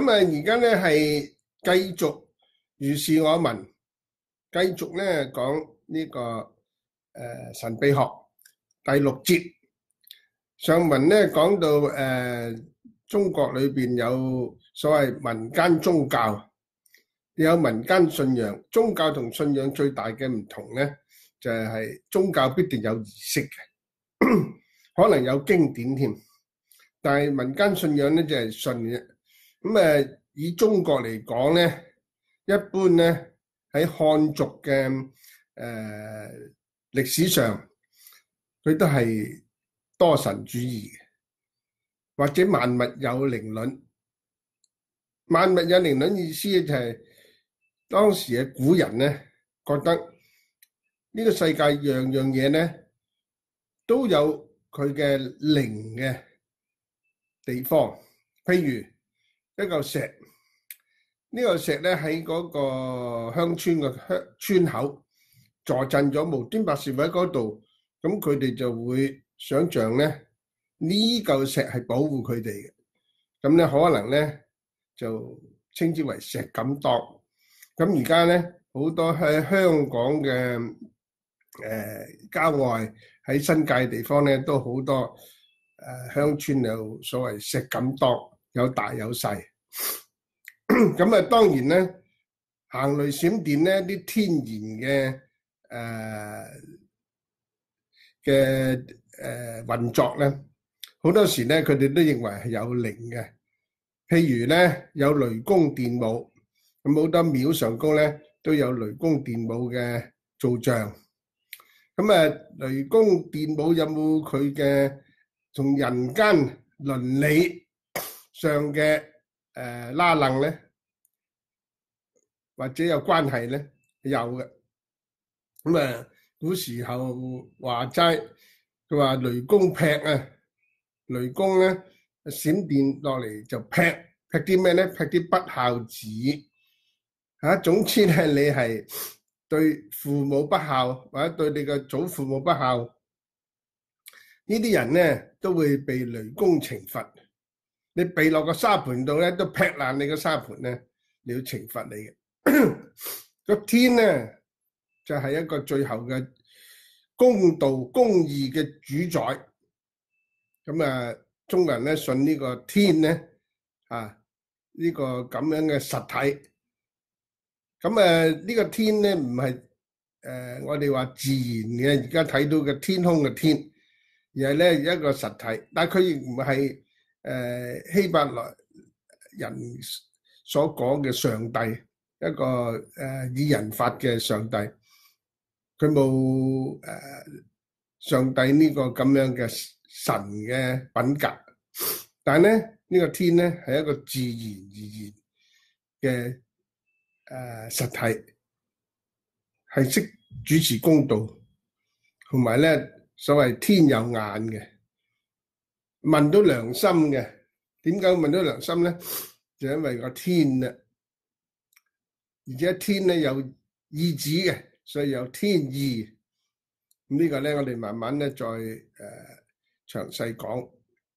咁而家咧係繼續如是我聞，繼續咧講呢個神秘學第6節。上文咧講到中國裏邊有所謂民間宗教，有民間信仰。宗教同信仰最大嘅唔同咧，就係宗教必定有儀式嘅，可能有經典添。但係民間信仰咧就係信嘅。咁以中國嚟講咧，一般咧喺漢族嘅歷史上，佢都係多神主義嘅，或者萬物有靈論。萬物有靈論意思就係當時嘅古人咧覺得呢個世界樣樣嘢咧都有佢嘅靈嘅地方。譬如一嚿石，呢嚿石咧喺嗰個鄉村嘅村口坐鎮咗，無端白事喺嗰度，咁佢哋就會想像咧呢嚿石係保護佢哋嘅，咁咧可能咧就稱之為石敢當。咁而家咧好多喺香港嘅郊外喺新界地方咧都好多鄉村有所謂石敢當，有大有細。咁當然咧行雷閃電咧啲天然嘅運作咧，好多時咧佢哋都認為係有靈嘅。譬如咧有雷公電母，咁好多廟上高咧都有雷公電母嘅造像。咁雷公電母有冇佢嘅從人間倫理上嘅拉楞咧，或者有關係咧？有嘅。咁古時候話齋，佢話雷公劈雷公咧閃電落嚟就劈啲咩咧？劈啲不孝子。總之咧你係對父母不孝，或者對你嘅祖父母不孝，呢啲人咧都會被雷公懲罰。你避落個沙盤度咧，都劈爛你個沙盤咧，你要懲罰你嘅。個天咧就係一個最後嘅公道公義嘅主宰。咁中國人咧信呢個天咧呢個咁樣嘅實體。咁呢個天咧唔係我哋話自然嘅，而家睇到嘅天空嘅天，而係咧一個實體。但係佢亦唔係希伯來人所講嘅上帝，一個以人法嘅上帝。佢冇上帝呢個咁樣嘅神嘅品格。但係咧呢個天咧係一個自然而然嘅實體，係識主持公道，同埋咧所謂天有眼嘅，問到良心嘅。點解問到良心咧？就因為個天啊，而且天咧有意志嘅，所以有天意。咁呢個咧我哋慢慢咧再詳細講。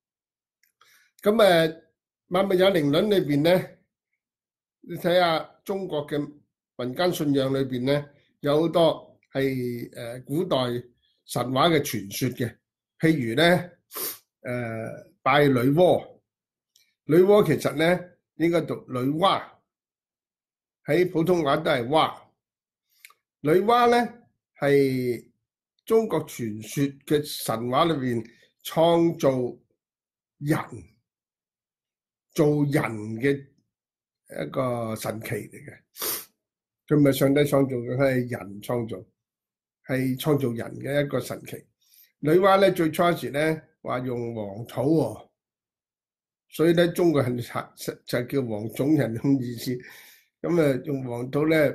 咁萬物有靈論裏邊咧，你睇下中國嘅民間信仰裏邊咧，有好多係古代神話嘅傳說嘅。譬如咧拜女媧，女媧其實咧應該讀女媧，喺普通話都係蛙。女媧咧係中國傳說嘅神話裏邊創造人、做人嘅一個神奇嚟嘅。佢唔係上帝創造嘅，佢係人創造，係創造人嘅一個神奇。女媧咧最初時咧話用黃土喎，所以咧中國人就叫黃種人咁意思。咁用黃土咧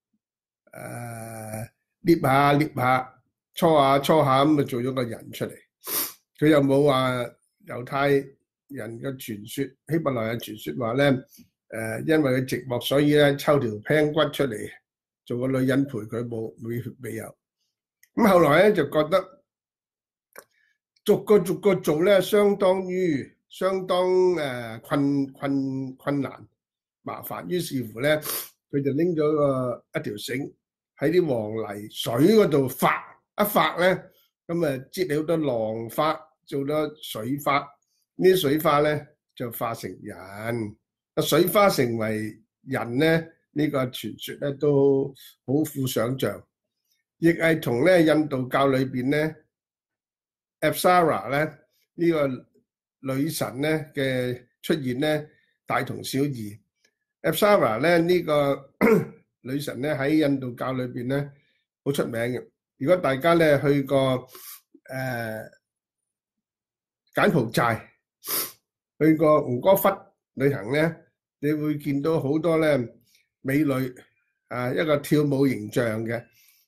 捏下搓下咁做咗個人出嚟。佢又冇話猶太人嘅傳說，希伯來嘅傳說話咧因為佢寂寞，所以咧抽條頸骨出嚟做個女人陪佢，未有。咁後來咧就覺得逐個做咧，相當困難。 麻煩，於是乎咧，佢就拎咗一條繩喺啲黃泥水嗰度發一發咧，咁啊擠起好多浪花，做咗水花，呢啲水花咧就化成人，啊水花成為人咧，呢個傳說咧都好富想像，亦係同咧印度教裏邊咧 Apsara 咧呢個女神咧嘅出現咧大同小異。Apsara 咧呢個女神咧喺印度教裏邊咧好出名嘅。如果大家咧去過柬埔寨，去過吳哥窟旅行咧，你會見到好多咧美女啊，一個跳舞形象嘅，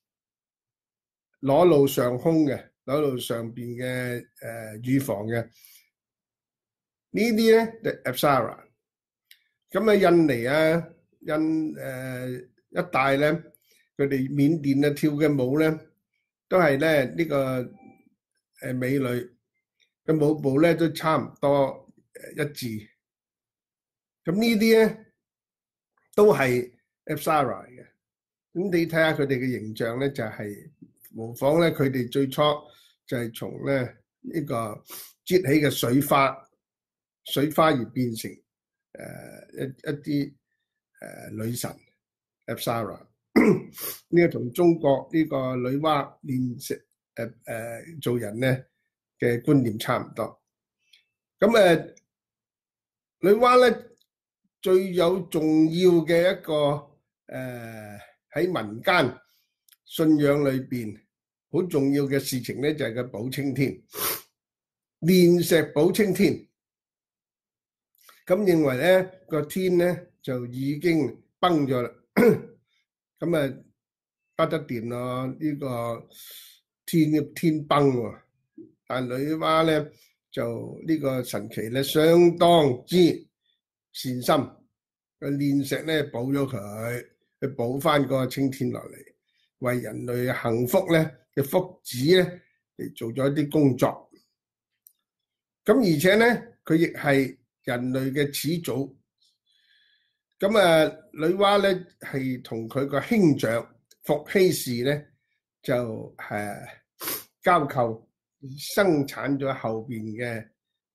裸露上空嘅，裸露上邊嘅乳房嘅，呢啲咧就 Apsara。咁啊，印尼啊，一帶咧，佢哋緬甸啊跳嘅舞咧，都係咧呢個美女嘅舞步咧都差唔多一致。咁呢啲咧都係 Apsara 嘅。咁你睇下佢哋嘅形象咧，就係模仿咧佢哋最初就係從咧呢個擠起嘅水花而變成一啲女神 Apsara。呢個同中國呢個女媧煉石做人咧嘅觀念差唔多。咁女媧咧最有重要嘅一個喺民間信仰裏邊好重要嘅事情咧，就係個補青天，煉石補青天。咁認為咧個天咧就已經崩咗啦，咁啊不得掂咯，呢個天崩喎。但女媧咧就呢個神奇咧相當之善心，個煉石咧補咗佢，去補翻個青天落嚟，為人類幸福咧嘅福祉咧嚟做咗一啲工作。咁而且咧佢亦係人類嘅始祖。咁女媧咧係同佢個兄長伏羲氏咧就交媾，生產咗後邊嘅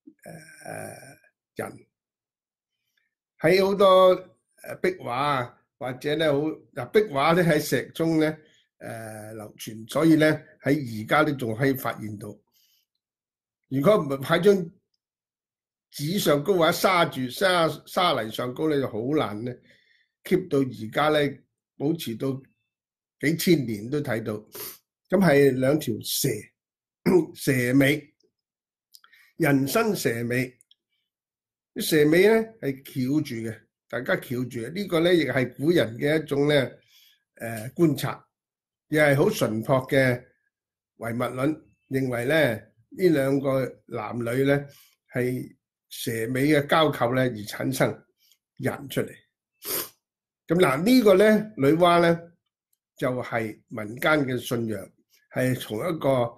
人。喺好多壁畫或者咧好壁畫咧喺石中咧流傳，所以咧喺而家都仲可以發現到。如果唔係喺張紙上高或者沙泥上高咧，就好難咧 keep 到而家咧，保持到幾千年都睇到。咁係兩條蛇尾，人身蛇尾。啲蛇尾咧係翹住嘅，大家翹住嘅。呢個咧亦係古人嘅一種咧觀察，亦係好純樸嘅唯物論，認為咧呢兩個男女咧係蛇尾嘅交媾咧而產生人出嚟。咁嗱呢個咧女媧咧就係民間嘅信仰，係從一個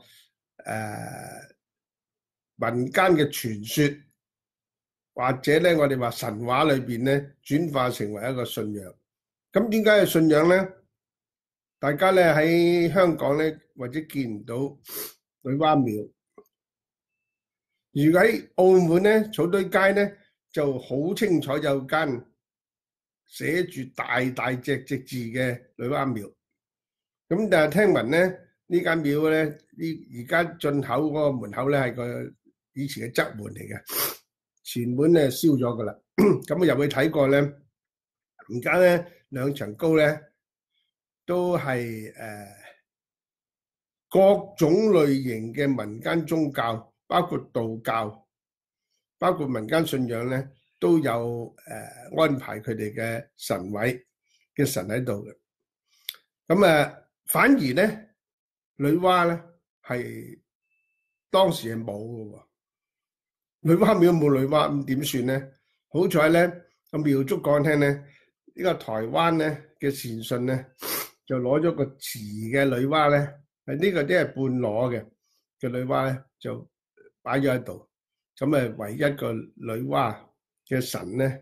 民間嘅傳說，或者咧我哋話神話裏邊咧轉化成為一個信仰。咁點解係信仰咧？大家咧喺香港咧或者見唔到女媧廟。如果喺澳門咧草堆街咧就好清楚有間寫住大隻字嘅女媧廟。咁但係聽聞咧呢間廟咧而家進口嗰個門口咧係個以前嘅側門嚟嘅，前門咧燒咗噶啦。咁我入去睇過咧，而家咧兩層高咧都係各種類型嘅民間宗教，包括道教，包括民間信仰咧，都有安排佢哋嘅神位嘅神喺度嘅。咁反而咧女媧咧係當時係冇嘅喎。女媧廟冇女媧，咁點算咧？好彩咧，個廟祝講聽咧，呢個台灣咧嘅善信咧就攞咗個瓷嘅女媧咧，呢個都係半裸嘅女媧咧，就擺咗喺度。咁唯一個女媧嘅神咧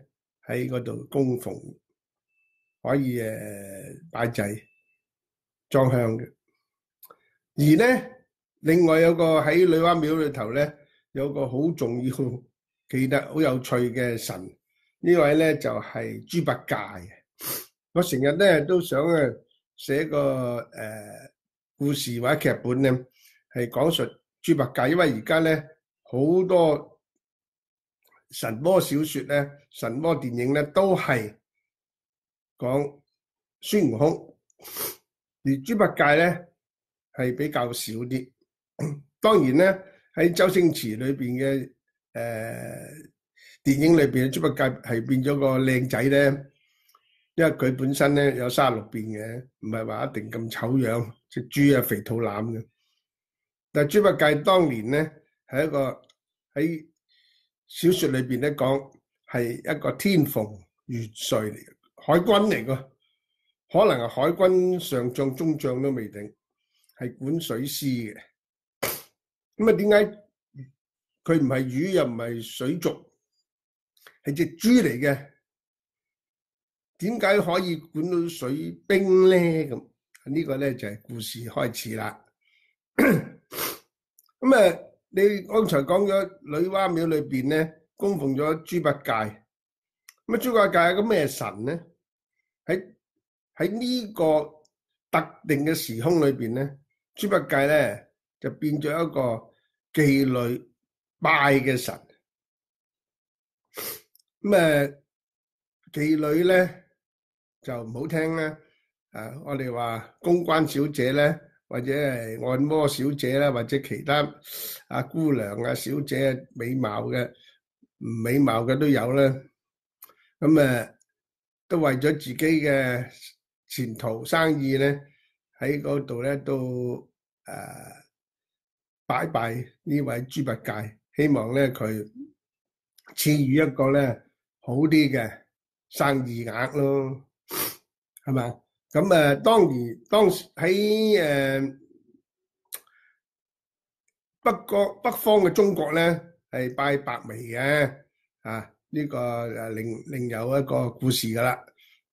喺嗰度供奉，可以擺祭裝香嘅。而咧，另外有個喺女媧廟裏頭咧，有個好重要、記得好有趣嘅神，呢位咧就係豬八戒。我成日咧都想寫個故事或者劇本咧，係講述豬八戒，因為而家咧好多神魔小說咧、神魔電影咧都係講孫悟空，而豬八戒咧係比較少啲。當然咧喺周星馳裏邊嘅電影裏邊嘅豬八戒係變咗個靚仔咧，因為佢本身咧有36變嘅，唔係話一定咁醜樣，隻豬啊肥肚腩嘅。但係豬八戒當年咧係一個喺小說裏邊咧講係一個天蓬元帥嚟嘅，海軍嚟嘅，可能係海軍上將、中將都未定，係管水師嘅。咁啊，點解佢唔係魚又唔係水族，係隻豬嚟嘅？點解可以管到水兵咧？咁呢個咧就係故事開始啦。咁啊，你剛才講咗女媧廟裏邊咧供奉咗豬八戒，咁啊豬八戒係個咩神咧？喺呢個特定嘅時空裏邊咧，豬八戒咧就變咗一個妓女拜嘅神。咁妓女咧就唔好聽啦，我哋話公關小姐咧，或者係按摩小姐啦，或者其他姑娘啊小姐美貌嘅、唔美貌嘅都有啦。咁都為咗自己嘅前途生意咧，喺嗰度咧都拜拜呢位豬八戒，希望咧佢賜予一個咧好啲嘅生意額咯，係嘛？咁當時喺北方嘅中國咧係拜白眉嘅，呢個另有一個故事噶啦。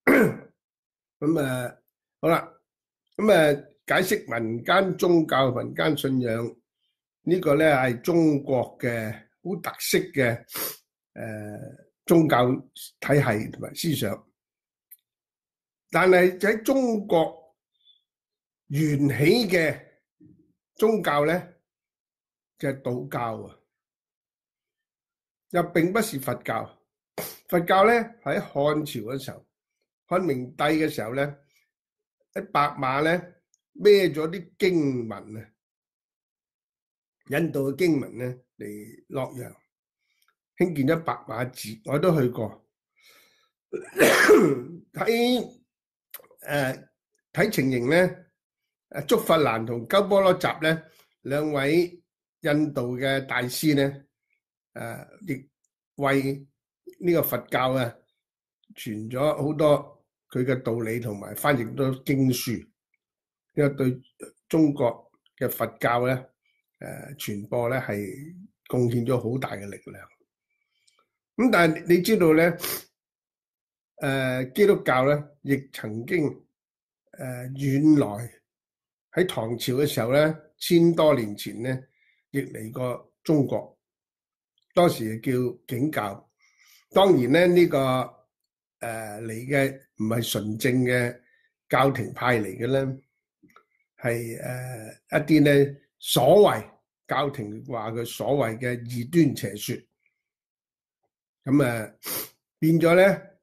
咁好啦，解釋民間宗教、民間信仰呢個咧係中國嘅好特色嘅宗教體系同埋思想，但係喺中國源起嘅宗教咧就係道教啊，又並不是佛教。佛教咧喺漢朝嘅時候，漢明帝嘅時候咧，喺白馬咧孭咗啲經文啊，印度嘅經文咧嚟洛陽興建咗白馬寺，我都去過。睇情形咧，竺法蘭同鳩波羅什咧兩位印度嘅大師咧，亦為呢個佛教傳咗好多佢嘅道理，同埋翻譯咗經書，呢個對中國嘅佛教咧傳播咧係貢獻咗好大嘅力量。咁但係你知道咧，基督教咧亦曾經遠來喺唐朝嘅時候咧，1000多年前咧亦嚟過中國，當時叫景教。當然咧呢個嚟嘅唔係純正嘅教廷派嚟嘅咧，係一啲咧所謂教廷話佢所謂嘅異端邪說。咁變咗咧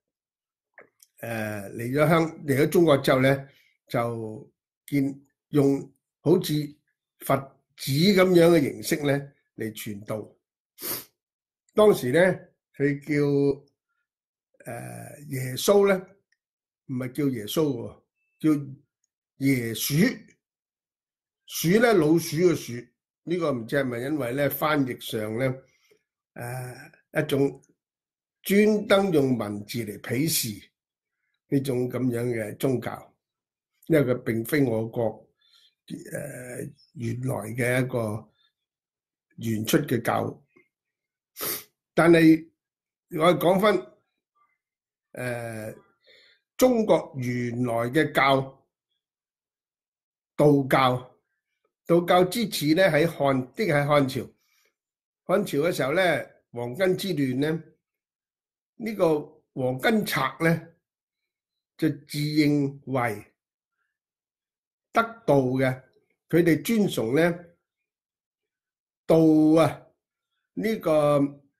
嚟咗中國之後咧，就用好似佛寺咁樣嘅形式咧嚟傳道。當時咧佢叫耶穌咧，唔係叫耶穌喎，叫耶鼠。鼠咧老鼠嘅鼠，呢個唔知係咪因為咧翻譯上咧一種專登用文字嚟鄙視呢種咁樣嘅宗教，因為佢並非我國原來嘅一個原出嘅教。但係我講翻中國原來嘅教道教，道教之始咧喺漢，即係漢朝。漢朝嘅時候咧，黃巾之亂咧，呢個黃巾賊咧就自認為得道嘅，佢哋尊崇咧道啊，呢個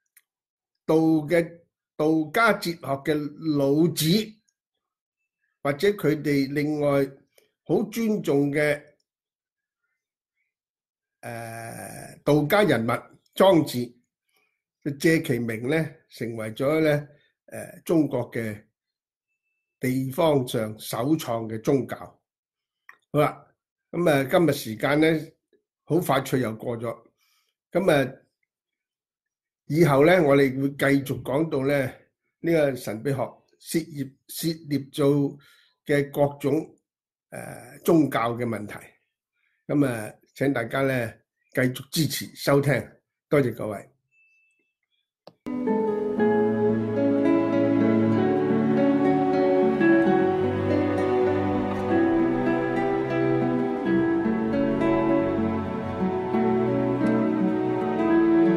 道家哲學嘅老子，或者佢哋另外好尊重嘅道家人物莊子，就借其名咧成為咗咧中國嘅地方上首創嘅宗教。好啦，咁今日時間咧好快脆又過咗，咁以後咧我哋會繼續講到咧呢個神秘學涉獵做嘅各種宗教嘅問題，咁請大家咧繼續支持收聽，多謝各位。